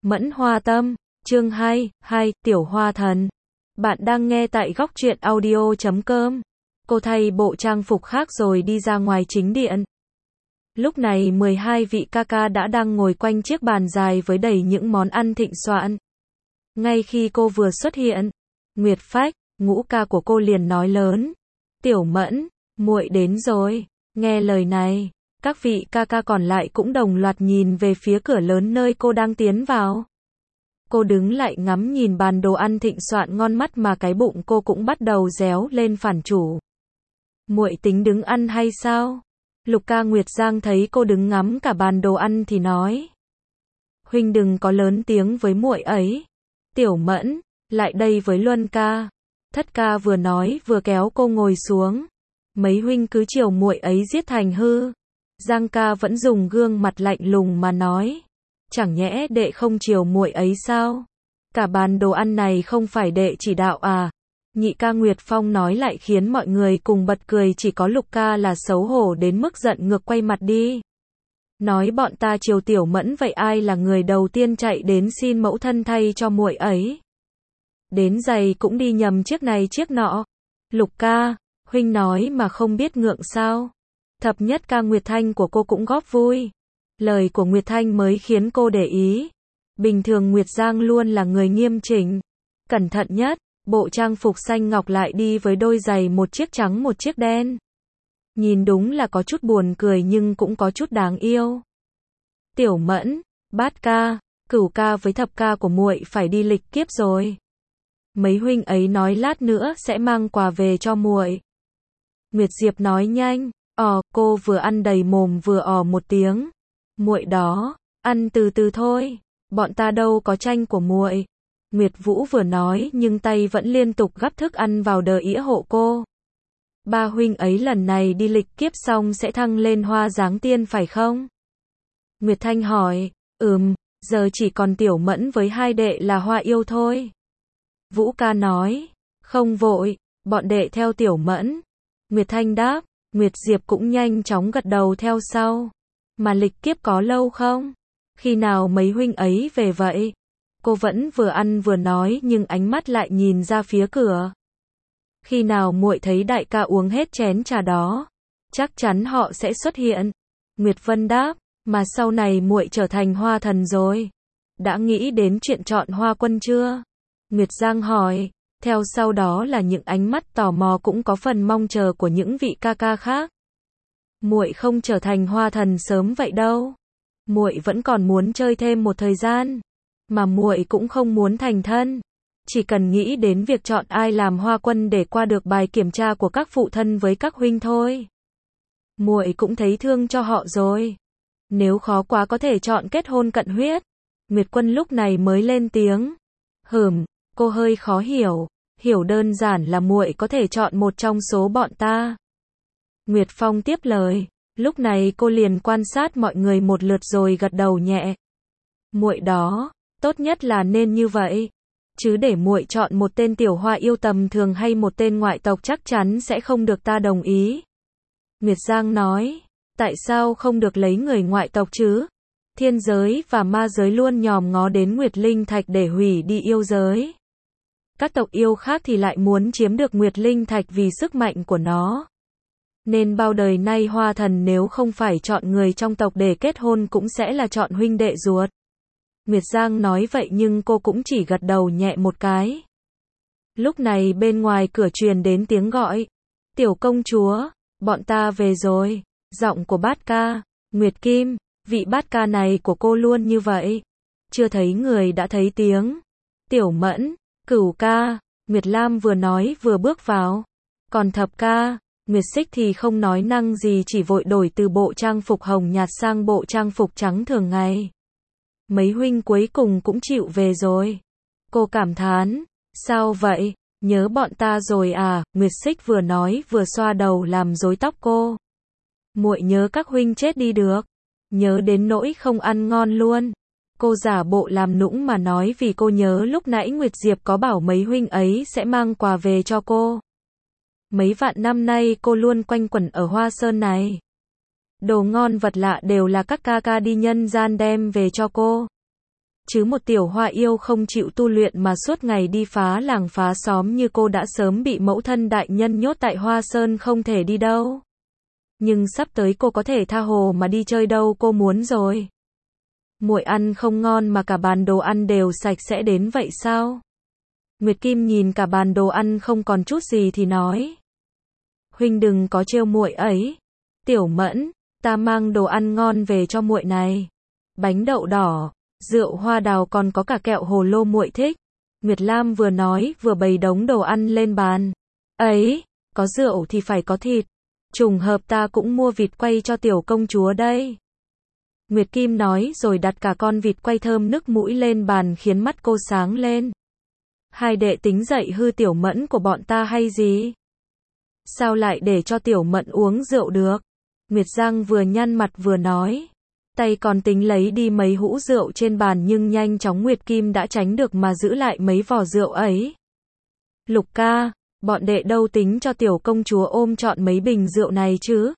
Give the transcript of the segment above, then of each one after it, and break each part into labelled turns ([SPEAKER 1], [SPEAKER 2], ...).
[SPEAKER 1] Mẫn Hoa Tâm, chương 2, Tiểu Hoa Thần. Bạn đang nghe tại góc truyện audio.com. Cô thay bộ trang phục khác rồi đi ra ngoài chính điện. Lúc này 12 vị ca ca đã đang ngồi quanh chiếc bàn dài với đầy những món ăn thịnh soạn. Ngay khi cô vừa xuất hiện, Nguyệt Phách, ngũ ca của cô liền nói lớn: "Tiểu Mẫn, muội đến rồi." Nghe lời này, các vị ca ca còn lại cũng đồng loạt nhìn về phía cửa lớn nơi cô đang tiến vào. Cô đứng lại ngắm nhìn bàn đồ ăn thịnh soạn ngon mắt mà cái bụng cô cũng bắt đầu réo lên phản chủ. "Muội tính đứng ăn hay sao?" Lục ca Nguyệt Giang thấy cô đứng ngắm cả bàn đồ ăn thì nói: "Huynh đừng có lớn tiếng với muội ấy. Tiểu Mẫn, lại đây với Luân ca." Thất ca vừa nói vừa kéo cô ngồi xuống. "Mấy huynh cứ chiều muội ấy giết thành hư." Giang ca vẫn dùng gương mặt lạnh lùng mà nói: "Chẳng nhẽ đệ không chiều muội ấy sao? Cả bàn đồ ăn này không phải đệ chỉ đạo à?" Nhị ca Nguyệt Phong nói lại khiến mọi người cùng bật cười, chỉ có Lục ca là xấu hổ đến mức giận ngược quay mặt đi. Nói bọn ta chiều Tiểu Mẫn vậy ai là người đầu tiên chạy đến xin mẫu thân thay cho muội ấy? Đến giày cũng đi nhầm chiếc này chiếc nọ. Lục ca, huynh nói mà không biết ngượng sao? Thập nhất ca Nguyệt Thanh của cô cũng góp vui. Lời của Nguyệt Thanh mới khiến cô để ý. Bình thường Nguyệt Giang luôn là người nghiêm chỉnh, cẩn thận nhất, bộ trang phục xanh ngọc lại đi với đôi giày một chiếc trắng một chiếc đen. Nhìn đúng là có chút buồn cười nhưng cũng có chút đáng yêu. "Tiểu Mẫn, Bát ca, Cửu ca với Thập ca của muội phải đi lịch kiếp rồi. Mấy huynh ấy nói lát nữa sẽ mang quà về cho muội." Nguyệt Diệp nói nhanh. Cô vừa ăn đầy mồm vừa một tiếng. "Muội đó, ăn từ từ thôi, bọn ta đâu có tranh của muội." Nguyệt Vũ vừa nói nhưng tay vẫn liên tục gắp thức ăn vào đờ ĩa hộ cô. "Ba huynh ấy lần này đi lịch kiếp xong sẽ thăng lên hoa dáng tiên phải không?" Nguyệt Thanh hỏi. Giờ chỉ còn Tiểu Mẫn với hai đệ là hoa yêu thôi." Vũ ca nói. "Không vội, bọn đệ theo Tiểu Mẫn." Nguyệt Thanh đáp. Nguyệt Diệp cũng nhanh chóng gật đầu theo sau. "Mà lịch kiếp có lâu không? Khi nào mấy huynh ấy về vậy?" Cô vẫn vừa ăn vừa nói nhưng ánh mắt lại nhìn ra phía cửa. "Khi nào muội thấy đại ca uống hết chén trà đó, chắc chắn họ sẽ xuất hiện." Nguyệt Vân đáp. "Mà sau này muội trở thành hoa thần rồi, đã nghĩ đến chuyện chọn hoa quân chưa?" Nguyệt Giang hỏi. Theo sau đó là những ánh mắt tò mò cũng có phần mong chờ của những vị ca ca khác. "Muội không trở thành hoa thần sớm vậy đâu. Muội vẫn còn muốn chơi thêm một thời gian. Mà muội cũng không muốn thành thân. Chỉ cần nghĩ đến việc chọn ai làm hoa quân để qua được bài kiểm tra của các phụ thân với các huynh thôi. Muội cũng thấy thương cho họ rồi. Nếu khó quá có thể chọn kết hôn cận huyết." Nguyệt Quân lúc này mới lên tiếng. Cô hơi khó hiểu. "Hiểu đơn giản là muội có thể chọn một trong số bọn ta." Nguyệt Phong tiếp lời. Lúc này cô liền quan sát mọi người một lượt rồi gật đầu nhẹ. "Muội đó, tốt nhất là nên như vậy. Chứ để muội chọn một tên tiểu hoa yêu tầm thường hay một tên ngoại tộc chắc chắn sẽ không được ta đồng ý." Nguyệt Giang nói. "Tại sao không được lấy người ngoại tộc chứ? Thiên giới và ma giới luôn nhòm ngó đến Nguyệt Linh Thạch để hủy đi yêu giới. Các tộc yêu khác thì lại muốn chiếm được Nguyệt Linh Thạch vì sức mạnh của nó. Nên bao đời nay hoa thần nếu không phải chọn người trong tộc để kết hôn cũng sẽ là chọn huynh đệ ruột." Nguyệt Giang nói vậy nhưng cô cũng chỉ gật đầu nhẹ một cái. Lúc này bên ngoài cửa truyền đến tiếng gọi. "Tiểu công chúa, bọn ta về rồi." Giọng của Bát ca, Nguyệt Kim, vị Bát ca này của cô luôn như vậy. Chưa thấy người đã thấy tiếng. "Tiểu Mẫn, Cửu ca." Nguyệt Lam vừa nói vừa bước vào. Còn Thập ca, Nguyệt Xích thì không nói năng gì, chỉ vội đổi từ bộ trang phục hồng nhạt sang bộ trang phục trắng thường ngày. "Mấy huynh cuối cùng cũng chịu về rồi." Cô cảm thán. "Sao vậy, nhớ bọn ta rồi à?" Nguyệt Xích vừa nói vừa xoa đầu làm rối tóc cô. "Muội nhớ các huynh chết đi được. Nhớ đến nỗi không ăn ngon luôn." Cô giả bộ làm nũng mà nói vì cô nhớ lúc nãy Nguyệt Diệp có bảo mấy huynh ấy sẽ mang quà về cho cô. Mấy vạn năm nay cô luôn quanh quẩn ở Hoa Sơn này. Đồ ngon vật lạ đều là các ca ca đi nhân gian đem về cho cô. Chứ một tiểu hoa yêu không chịu tu luyện mà suốt ngày đi phá làng phá xóm như cô đã sớm bị mẫu thân đại nhân nhốt tại Hoa Sơn không thể đi đâu. Nhưng sắp tới cô có thể tha hồ mà đi chơi đâu cô muốn rồi. Muội ăn không ngon mà cả bàn đồ ăn đều sạch sẽ đến vậy sao? Nguyệt Kim nhìn cả bàn đồ ăn không còn chút gì thì nói. Huynh đừng có trêu muội ấy. Tiểu Mẫn, ta mang đồ ăn ngon về cho muội này. Bánh đậu đỏ, rượu hoa đào còn có cả kẹo hồ lô muội thích. Nguyệt Lam vừa nói vừa bày đống đồ ăn lên bàn. Ấy, có rượu thì phải có thịt. Trùng hợp ta cũng mua vịt quay cho tiểu công chúa đây. Nguyệt Kim nói rồi đặt cả con vịt quay thơm nức mũi lên bàn khiến mắt cô sáng lên. Hai đệ tính dậy hư Tiểu Mẫn của bọn ta hay gì? Sao lại để cho Tiểu Mẫn uống rượu được? Nguyệt Giang vừa nhăn mặt vừa nói. Tay còn tính lấy đi mấy hũ rượu trên bàn nhưng nhanh chóng Nguyệt Kim đã tránh được mà giữ lại mấy vò rượu ấy. Lục ca, bọn đệ đâu tính cho tiểu công chúa ôm trọn mấy bình rượu này chứ?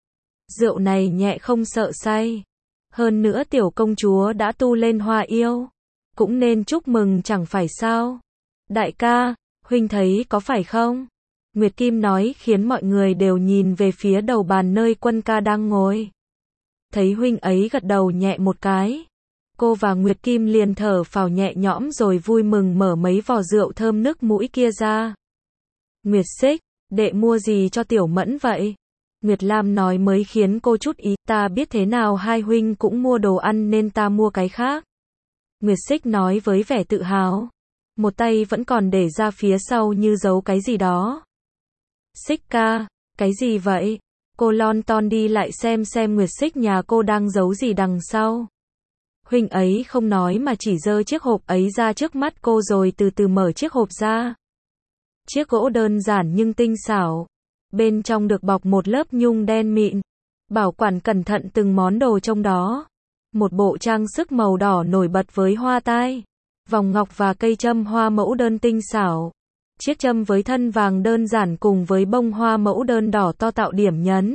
[SPEAKER 1] Rượu này nhẹ không sợ say. Hơn nữa tiểu công chúa đã tu lên hoa yêu. Cũng nên chúc mừng chẳng phải sao? Đại ca, huynh thấy có phải không? Nguyệt Kim nói khiến mọi người đều nhìn về phía đầu bàn nơi Quân ca đang ngồi. Thấy huynh ấy gật đầu nhẹ một cái. Cô và Nguyệt Kim liền thở phào nhẹ nhõm rồi vui mừng mở mấy vò rượu thơm nức mũi kia ra. Nguyệt Xích, đệ mua gì cho Tiểu Mẫn vậy? Nguyệt Lam nói mới khiến cô chút ý, ta biết thế nào hai huynh cũng mua đồ ăn nên ta mua cái khác. Nguyệt Xích nói với vẻ tự hào. Một tay vẫn còn để ra phía sau như giấu cái gì đó. Xích ca, cái gì vậy? Cô lon ton đi lại xem Nguyệt Xích nhà cô đang giấu gì đằng sau. Huynh ấy không nói mà chỉ giơ chiếc hộp ấy ra trước mắt cô rồi từ từ mở chiếc hộp ra. Chiếc gỗ đơn giản nhưng tinh xảo. Bên trong được bọc một lớp nhung đen mịn. Bảo quản cẩn thận từng món đồ trong đó. Một bộ trang sức màu đỏ nổi bật với hoa tai, vòng ngọc và cây châm hoa mẫu đơn tinh xảo. Chiếc châm với thân vàng đơn giản cùng với bông hoa mẫu đơn đỏ to tạo điểm nhấn.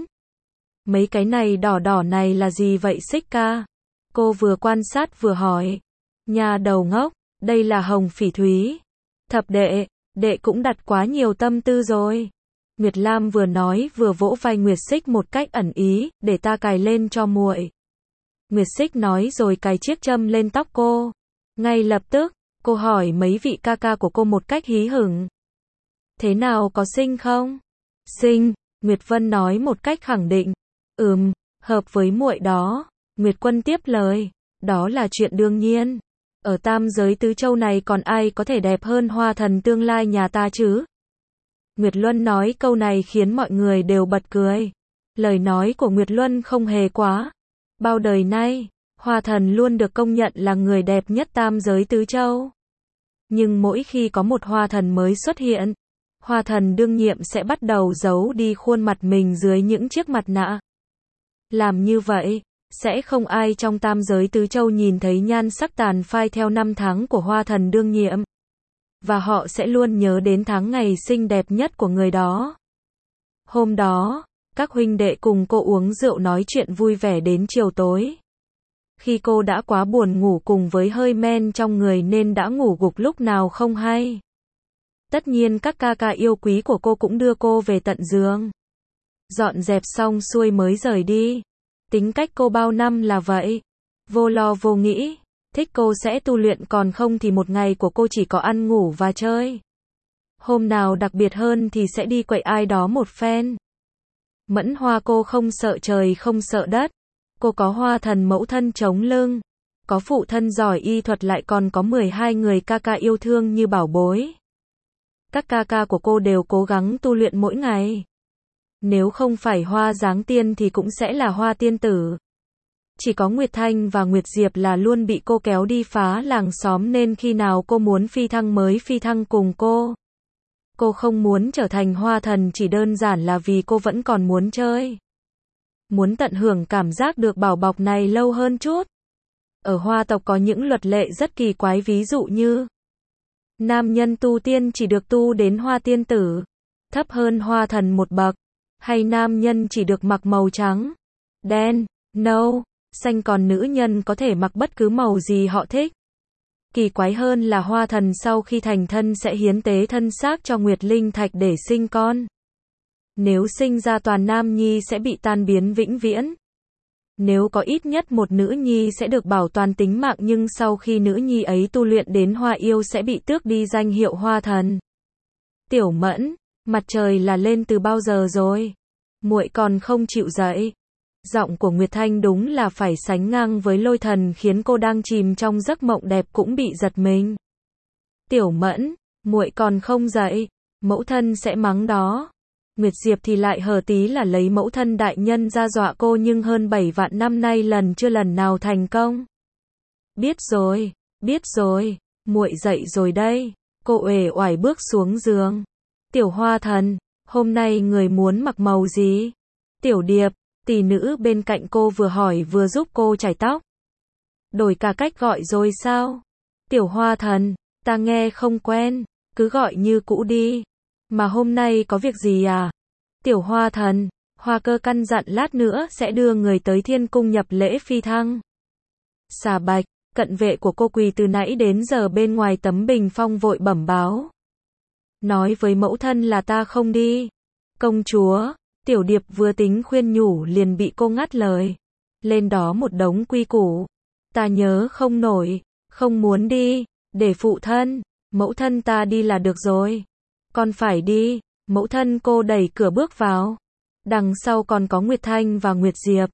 [SPEAKER 1] Mấy cái này đỏ đỏ này là gì vậy Xích ca? Cô vừa quan sát vừa hỏi. Nhà đầu ngốc, đây là hồng phỉ thúy. Thập đệ, đệ cũng đặt quá nhiều tâm tư rồi. Nguyệt Lam vừa nói vừa vỗ vai Nguyệt Xích một cách ẩn ý, để ta cài lên cho muội. Nguyệt Xích nói rồi cài chiếc châm lên tóc cô. Ngay lập tức, cô hỏi mấy vị ca ca của cô một cách hí hửng. Thế nào có xinh không? Xinh, Nguyệt Vân nói một cách khẳng định. Hợp với muội đó. Nguyệt Quân tiếp lời. Đó là chuyện đương nhiên. Ở tam giới tứ châu này còn ai có thể đẹp hơn hoa thần tương lai nhà ta chứ? Nguyệt Luân nói câu này khiến mọi người đều bật cười. Lời nói của Nguyệt Luân không hề quá. Bao đời nay, hoa thần luôn được công nhận là người đẹp nhất tam giới tứ châu. Nhưng mỗi khi có một hoa thần mới xuất hiện, hoa thần đương nhiệm sẽ bắt đầu giấu đi khuôn mặt mình dưới những chiếc mặt nạ. Làm như vậy, sẽ không ai trong tam giới tứ châu nhìn thấy nhan sắc tàn phai theo năm tháng của hoa thần đương nhiệm. Và họ sẽ luôn nhớ đến tháng ngày xinh đẹp nhất của người đó. Hôm đó, các huynh đệ cùng cô uống rượu nói chuyện vui vẻ đến chiều tối. Khi cô đã quá buồn ngủ cùng với hơi men trong người nên đã ngủ gục lúc nào không hay. Tất nhiên các ca ca yêu quý của cô cũng đưa cô về tận giường. Dọn dẹp xong xuôi mới rời đi. Tính cách cô bao năm là vậy. Vô lo vô nghĩ. Thích cô sẽ tu luyện còn không thì một ngày của cô chỉ có ăn ngủ và chơi. Hôm nào đặc biệt hơn thì sẽ đi quậy ai đó một phen. Mẫn Hoa cô không sợ trời không sợ đất. Cô có hoa thần mẫu thân chống lưng. Có phụ thân giỏi y thuật lại còn có 12 người ca ca yêu thương như bảo bối. Các ca ca của cô đều cố gắng tu luyện mỗi ngày. Nếu không phải Hoa Giáng Tiên thì cũng sẽ là Hoa Tiên Tử. Chỉ có Nguyệt Thanh và Nguyệt Diệp là luôn bị cô kéo đi phá làng xóm nên khi nào cô muốn phi thăng mới phi thăng cùng cô. Cô không muốn trở thành hoa thần chỉ đơn giản là vì cô vẫn còn muốn chơi. Muốn tận hưởng cảm giác được bảo bọc này lâu hơn chút. Ở hoa tộc có những luật lệ rất kỳ quái ví dụ như nam nhân tu tiên chỉ được tu đến hoa tiên tử, thấp hơn hoa thần một bậc. Hay nam nhân chỉ được mặc màu trắng, đen, nâu, xanh còn nữ nhân có thể mặc bất cứ màu gì họ thích. Kỳ quái hơn là Hoa Thần sau khi thành thân sẽ hiến tế thân xác cho Nguyệt Linh Thạch để sinh con. Nếu sinh ra toàn nam nhi sẽ bị tan biến vĩnh viễn. Nếu có ít nhất một nữ nhi sẽ được bảo toàn tính mạng, nhưng sau khi nữ nhi ấy tu luyện đến Hoa Yêu sẽ bị tước đi danh hiệu Hoa Thần. Tiểu Mẫn, mặt trời là lên từ bao giờ rồi? Muội còn không chịu dậy. Giọng của Nguyệt Thanh đúng là phải sánh ngang với Lôi Thần, khiến cô đang chìm trong giấc mộng đẹp cũng bị giật mình. Tiểu Mẫn, muội còn không dậy, mẫu thân sẽ mắng đó. Nguyệt Diệp thì lại hờ tí là lấy mẫu thân đại nhân ra dọa cô, nhưng hơn 7 vạn năm nay chưa lần nào thành công. Biết rồi, muội dậy rồi đây. Cô uể oải bước xuống giường. Tiểu Hoa Thần, hôm nay người muốn mặc màu gì? Tiểu Điệp, tỷ nữ bên cạnh cô vừa hỏi vừa giúp cô chải tóc. Đổi cả cách gọi rồi sao? Tiểu Hoa Thần, ta nghe không quen, cứ gọi như cũ đi. Mà hôm nay có việc gì à? Tiểu Hoa Thần, Hoa Cơ căn dặn lát nữa sẽ đưa người tới Thiên Cung nhập lễ phi thăng. Xà Bạch, cận vệ của cô quỳ từ nãy đến giờ bên ngoài tấm bình phong vội bẩm báo. Nói với mẫu thân là ta không đi. Công chúa, Tiểu Điệp vừa tính khuyên nhủ liền bị cô ngắt lời. Lên đó một đống quy củ. Ta nhớ không nổi, không muốn đi, để phụ thân, mẫu thân ta đi là được rồi. Con phải đi, mẫu thân. Cô đẩy cửa bước vào. Đằng sau còn có Nguyệt Thanh và Nguyệt Diệp.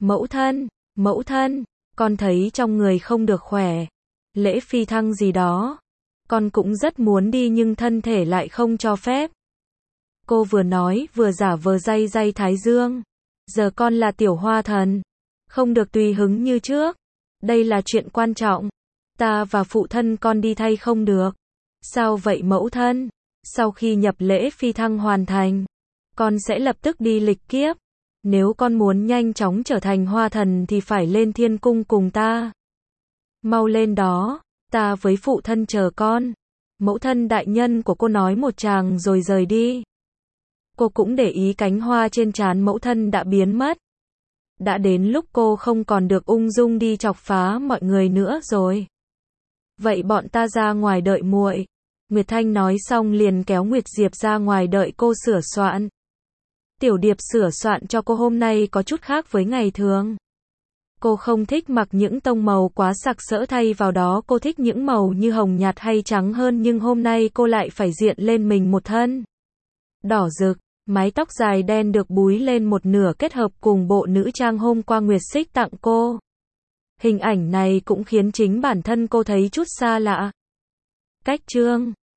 [SPEAKER 1] Mẫu thân, con thấy trong người không được khỏe. Lễ phi thăng gì đó. Con cũng rất muốn đi nhưng thân thể lại không cho phép. Cô vừa nói vừa giả vờ day day thái dương. Giờ con là Tiểu Hoa Thần, không được tùy hứng như trước. Đây là chuyện quan trọng. Ta và phụ thân con đi thay không được. Sao vậy mẫu thân? Sau khi nhập lễ phi thăng hoàn thành, con sẽ lập tức đi lịch kiếp. Nếu con muốn nhanh chóng trở thành Hoa Thần thì phải lên Thiên Cung cùng ta. Mau lên đó, ta với phụ thân chờ con. Mẫu thân đại nhân của cô nói một tràng rồi rời đi. Cô cũng để ý cánh hoa trên trán mẫu thân đã biến mất. Đã đến lúc cô không còn được ung dung đi chọc phá mọi người nữa rồi. Vậy bọn ta ra ngoài đợi muội. Nguyệt Thanh nói xong liền kéo Nguyệt Diệp ra ngoài đợi cô sửa soạn. Tiểu Điệp sửa soạn cho cô hôm nay có chút khác với ngày thường. Cô không thích mặc những tông màu quá sặc sỡ, thay vào đó cô thích những màu như hồng nhạt hay trắng hơn, nhưng hôm nay cô lại phải diện lên mình một thân đỏ rực. Mái tóc dài đen được búi lên một nửa kết hợp cùng bộ nữ trang hôm qua Nguyệt Xích tặng cô. Hình ảnh này cũng khiến chính bản thân cô thấy chút xa lạ. Cách chương